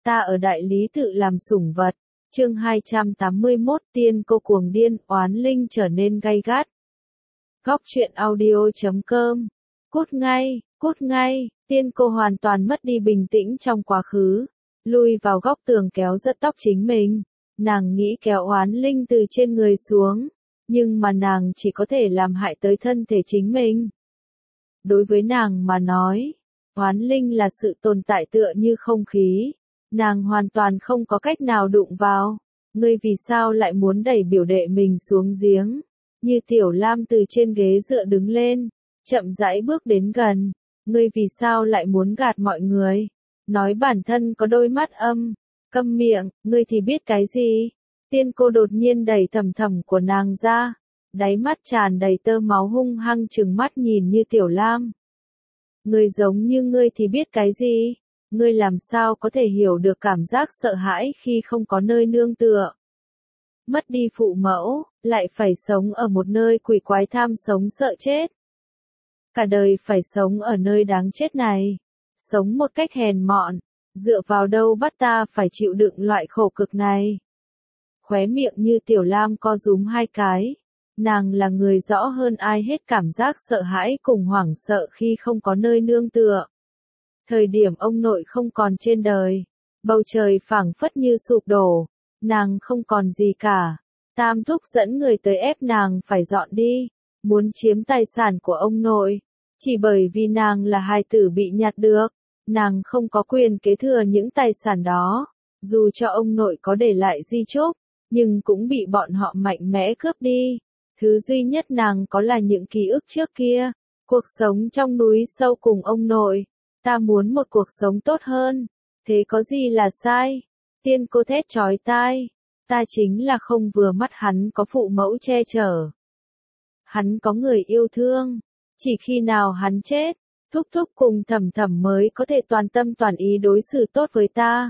ta ở đại lý tự làm sủng vật. Chương 281 Tiên cô cuồng điên, oán linh trở nên gay gắt. Góc truyện audio.com. Cút ngay, tiên cô hoàn toàn mất đi bình tĩnh trong quá khứ, lui vào góc tường kéo giật tóc chính mình. Nàng nghĩ kéo oán linh từ trên người xuống, nhưng mà nàng chỉ có thể làm hại tới thân thể chính mình. Đối với nàng mà nói, oán linh là sự tồn tại tựa như không khí, nàng hoàn toàn không có cách nào đụng vào. Ngươi vì sao lại muốn đẩy biểu đệ mình xuống giếng? Như Tiểu Lam từ trên ghế dựa đứng lên, chậm rãi bước đến gần. Ngươi vì sao lại muốn gạt mọi người? Nói bản thân có đôi mắt âm. Câm miệng, ngươi thì biết cái gì? Tiên cô đột nhiên đẩy thầm thầm của nàng ra, đáy mắt tràn đầy tơ máu, hung hăng trừng mắt nhìn Như Tiểu Lam. Ngươi giống như ngươi thì biết cái gì? Ngươi làm sao có thể hiểu được cảm giác sợ hãi khi không có nơi nương tựa? Mất đi phụ mẫu, lại phải sống ở một nơi quỷ quái tham sống sợ chết. Cả đời phải sống ở nơi đáng chết này. Sống một cách hèn mọn, dựa vào đâu bắt ta phải chịu đựng loại khổ cực này? Khóe miệng Như Tiểu Lam co rúm hai cái. Nàng là người rõ hơn ai hết cảm giác sợ hãi cùng hoảng sợ khi không có nơi nương tựa. Thời điểm ông nội không còn trên đời, bầu trời phảng phất như sụp đổ, nàng không còn gì cả. Tam thúc dẫn người tới ép nàng phải dọn đi, muốn chiếm tài sản của ông nội. Chỉ bởi vì nàng là hài tử bị nhặt được, nàng không có quyền kế thừa những tài sản đó. Dù cho ông nội có để lại di chúc, nhưng cũng bị bọn họ mạnh mẽ cướp đi. Thứ duy nhất nàng có là những ký ức trước kia, cuộc sống trong núi sâu cùng ông nội. Ta muốn một cuộc sống tốt hơn, thế có gì là sai? Tiên cô thét chói tai, ta chính là không vừa mắt hắn có phụ mẫu che chở. Hắn có người yêu thương, chỉ khi nào hắn chết, thúc thúc cùng thầm thầm mới có thể toàn tâm toàn ý đối xử tốt với ta.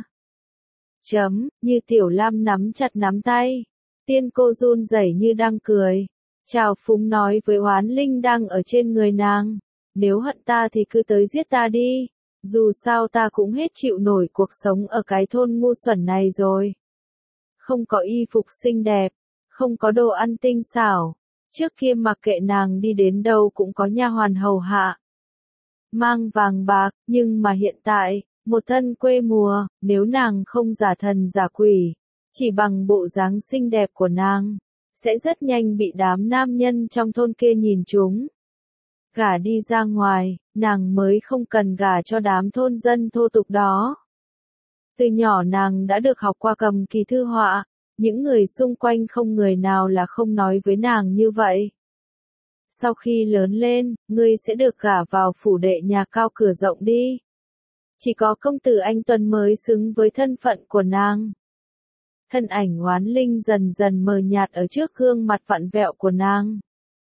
Như Tiểu Lam nắm chặt nắm tay, tiên cô run rẩy như đang cười, trào phúng nói với oán linh đang ở trên người nàng. Nếu hận ta thì cứ tới giết ta đi, dù sao ta cũng hết chịu nổi cuộc sống ở cái thôn ngu xuẩn này rồi. Không có y phục xinh đẹp, không có đồ ăn tinh xảo, trước kia mặc kệ nàng đi đến đâu cũng có nha hoàn hầu hạ. Mang vàng bạc, nhưng mà hiện tại, một thân quê mùa, nếu nàng không giả thần giả quỷ, chỉ bằng bộ dáng xinh đẹp của nàng, sẽ rất nhanh bị đám nam nhân trong thôn kia nhìn trúng. Gả đi ra ngoài, nàng mới không cần gả cho đám thôn dân thô tục đó. Từ nhỏ nàng đã được học qua cầm kỳ thư họa, những người xung quanh không người nào là không nói với nàng như vậy. Sau khi lớn lên, ngươi sẽ được gả vào phủ đệ nhà cao cửa rộng đi. Chỉ có công tử anh Tuấn mới xứng với thân phận của nàng. Thân ảnh oán linh dần dần mờ nhạt ở trước gương mặt vặn vẹo của nàng.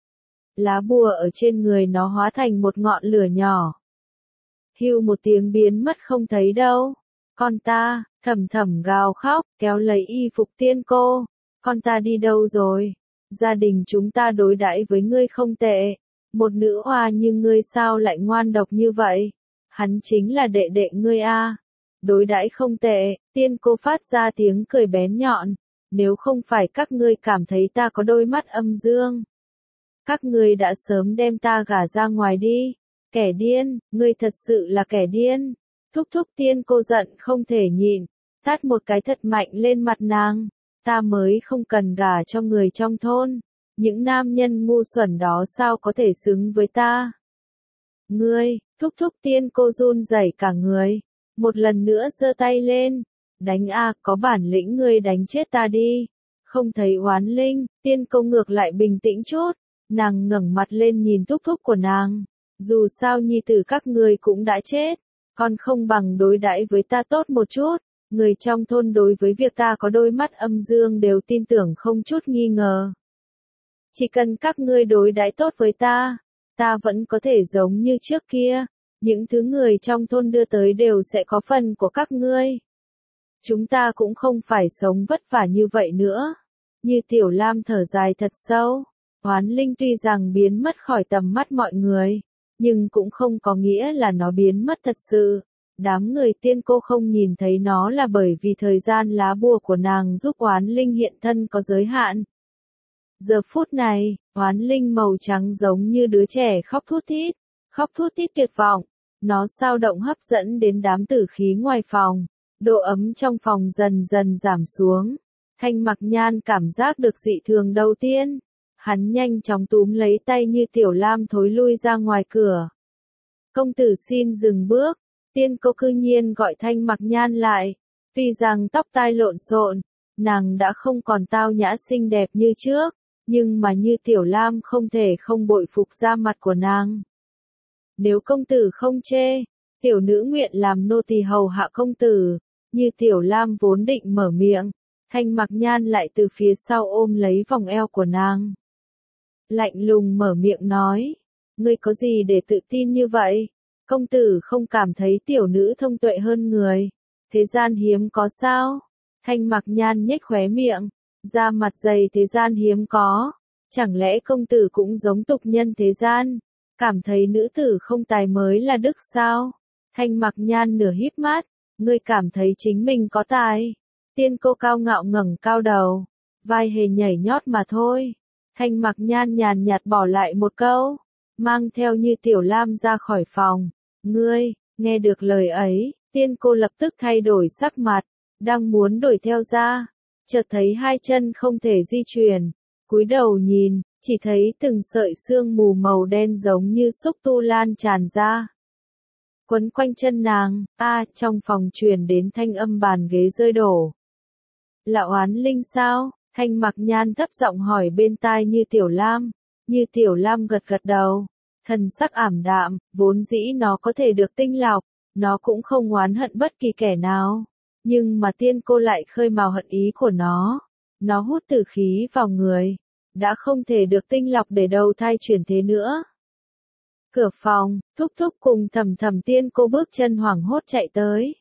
Lá bùa ở trên người nó hóa thành một ngọn lửa nhỏ. Hưu một tiếng biến mất không thấy đâu. Con ta, thầm thầm gào khóc, kéo lấy y phục tiên cô. Con ta đi đâu rồi? Gia đình chúng ta đối đãi với ngươi không tệ. Một nữ oa như ngươi sao lại ngoan độc như vậy? Hắn chính là đệ đệ ngươi a. Đối đãi không tệ, tiên cô phát ra tiếng cười bén nhọn. Nếu không phải các ngươi cảm thấy ta có đôi mắt âm dương, các ngươi đã sớm đem ta gả ra ngoài đi. Kẻ điên, ngươi thật sự là kẻ điên. Thúc thúc tiên cô giận không thể nhịn, tát một cái thật mạnh lên mặt nàng. Ta mới không cần gả cho người trong thôn. Những nam nhân ngu xuẩn đó sao có thể xứng với ta? Ngươi, thúc thúc tiên cô run rẩy cả người. Một lần nữa giơ tay lên. Đánh a, có bản lĩnh ngươi đánh chết ta đi. Không thấy oán linh, tiên cô ngược lại bình tĩnh chút. Nàng ngẩng mặt lên nhìn thúc thúc của nàng. Dù sao nhi tử các ngươi cũng đã chết, con không bằng đối đãi với ta tốt một chút. Người trong thôn đối với việc ta có đôi mắt âm dương đều tin tưởng không chút nghi ngờ. Chỉ cần các ngươi đối đãi tốt với ta vẫn có thể giống như trước kia. Những thứ người trong thôn đưa tới đều sẽ có phần của các ngươi. Chúng ta cũng không phải sống vất vả như vậy nữa. Như Tiểu Lam thở dài thật sâu. Oán linh tuy rằng biến mất khỏi tầm mắt mọi người, nhưng cũng không có nghĩa là nó biến mất thật sự. Đám người tiên cô không nhìn thấy nó là bởi vì thời gian lá bùa của nàng giúp oán linh hiện thân có giới hạn. Giờ phút này, oán linh màu trắng giống như đứa trẻ khóc thút thít tuyệt vọng. Nó xao động hấp dẫn đến đám tử khí ngoài phòng, độ ấm trong phòng dần dần giảm xuống. Thanh Mặc Nhan cảm giác được dị thường đầu tiên. Hắn nhanh chóng túm lấy tay Như Tiểu Lam thối lui ra ngoài cửa. Công tử xin dừng bước. Tiên cô cư nhiên gọi Thanh Mặc Nhan lại. Tuy rằng tóc tai lộn xộn, nàng đã không còn tao nhã xinh đẹp như trước, nhưng mà Như Tiểu Lam không thể không bội phục da mặt của nàng. Nếu công tử không chê, tiểu nữ nguyện làm nô tỳ hầu hạ công tử. Như Tiểu Lam vốn định mở miệng, Thanh Mặc Nhan lại từ phía sau ôm lấy vòng eo của nàng. Lạnh lùng mở miệng nói, ngươi có gì để tự tin như vậy? Công tử không cảm thấy tiểu nữ thông tuệ hơn người, thế gian hiếm có sao? Thanh Mặc Nhan nhếch khóe miệng, da mặt dày thế gian hiếm có, chẳng lẽ công tử cũng giống tục nhân thế gian, cảm thấy nữ tử không tài mới là đức sao? Thanh Mặc Nhan nửa híp mắt, ngươi cảm thấy chính mình có tài. Tiên cô cao ngạo ngẩng cao đầu, vai hề nhảy nhót mà thôi. Thanh Mặc Nhan nhàn nhạt bỏ lại một câu, mang theo Như Tiểu Lam ra khỏi phòng. Ngươi, nghe được lời ấy, tiên cô lập tức thay đổi sắc mặt, đang muốn đuổi theo ra, chợt thấy hai chân không thể di chuyển, cúi đầu nhìn, chỉ thấy từng sợi sương mù màu đen giống như xúc tu lan tràn ra. Quấn quanh chân nàng, trong phòng truyền đến thanh âm bàn ghế rơi đổ. Là oán linh sao? Thanh Mặc Nhan thấp giọng hỏi bên tai Như Tiểu Lam. Như Tiểu Lam gật gật đầu, thần sắc ảm đạm, vốn dĩ nó có thể được tinh lọc, nó cũng không oán hận bất kỳ kẻ nào. Nhưng mà tiên cô lại khơi mào hận ý của nó hút tử khí vào người, đã không thể được tinh lọc để đầu thai chuyển thế nữa. Cửa phòng, Thúc Thúc cùng Thầm Thầm tiên cô bước chân hoảng hốt chạy tới.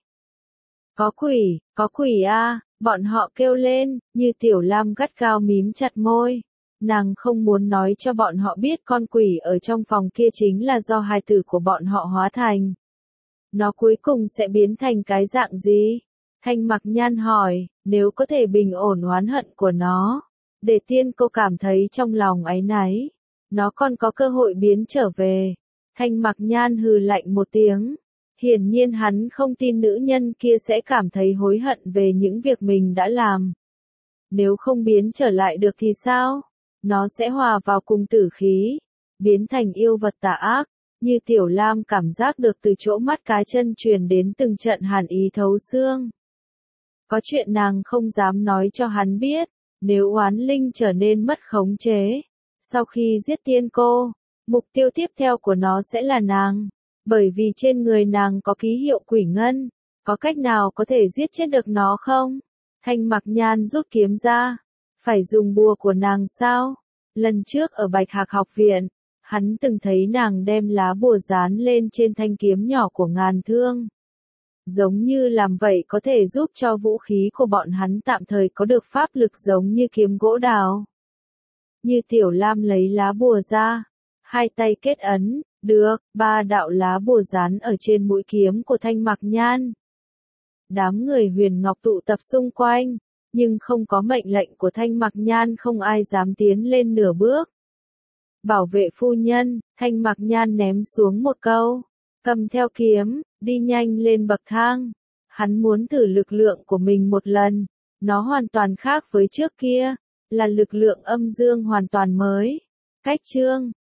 Có quỷ a, bọn họ kêu lên, Như Tiểu Lam gắt gao mím chặt môi. Nàng không muốn nói cho bọn họ biết con quỷ ở trong phòng kia chính là do hài tử của bọn họ hóa thành. Nó cuối cùng sẽ biến thành cái dạng gì? Thanh Mặc Nhan hỏi, nếu có thể bình ổn oán hận của nó, để tiên cô cảm thấy trong lòng áy náy, nó còn có cơ hội biến trở về. Thanh Mặc Nhan hừ lạnh một tiếng. Hiển nhiên hắn không tin nữ nhân kia sẽ cảm thấy hối hận về những việc mình đã làm. Nếu không biến trở lại được thì sao? Nó sẽ hòa vào cùng tử khí, biến thành yêu vật tà ác. Như Tiểu Lam cảm giác được từ chỗ mắt cá chân truyền đến từng trận hàn ý thấu xương. Có chuyện nàng không dám nói cho hắn biết, nếu oán linh trở nên mất khống chế. Sau khi giết tiên cô, mục tiêu tiếp theo của nó sẽ là nàng. Bởi vì trên người nàng có ký hiệu quỷ ngân, có cách nào có thể giết chết được nó không? Thanh Mặc Nhan rút kiếm ra, phải dùng bùa của nàng sao? Lần trước ở Bạch Hạc học viện, hắn từng thấy nàng đem lá bùa dán lên trên thanh kiếm nhỏ của Ngàn Thương. Giống như làm vậy có thể giúp cho vũ khí của bọn hắn tạm thời có được pháp lực giống như kiếm gỗ đào. Như Tiểu Lam lấy lá bùa ra, hai tay kết ấn. Được, 3 đạo lá bùa dán ở trên mũi kiếm của Thanh Mặc Nhan. Đám người Huyền Ngọc tụ tập xung quanh, nhưng không có mệnh lệnh của Thanh Mặc Nhan không ai dám tiến lên nửa bước. Bảo vệ phu nhân, Thanh Mặc Nhan ném xuống một câu, cầm theo kiếm, đi nhanh lên bậc thang. Hắn muốn thử lực lượng của mình một lần, nó hoàn toàn khác với trước kia, là lực lượng âm dương hoàn toàn mới. Cách chương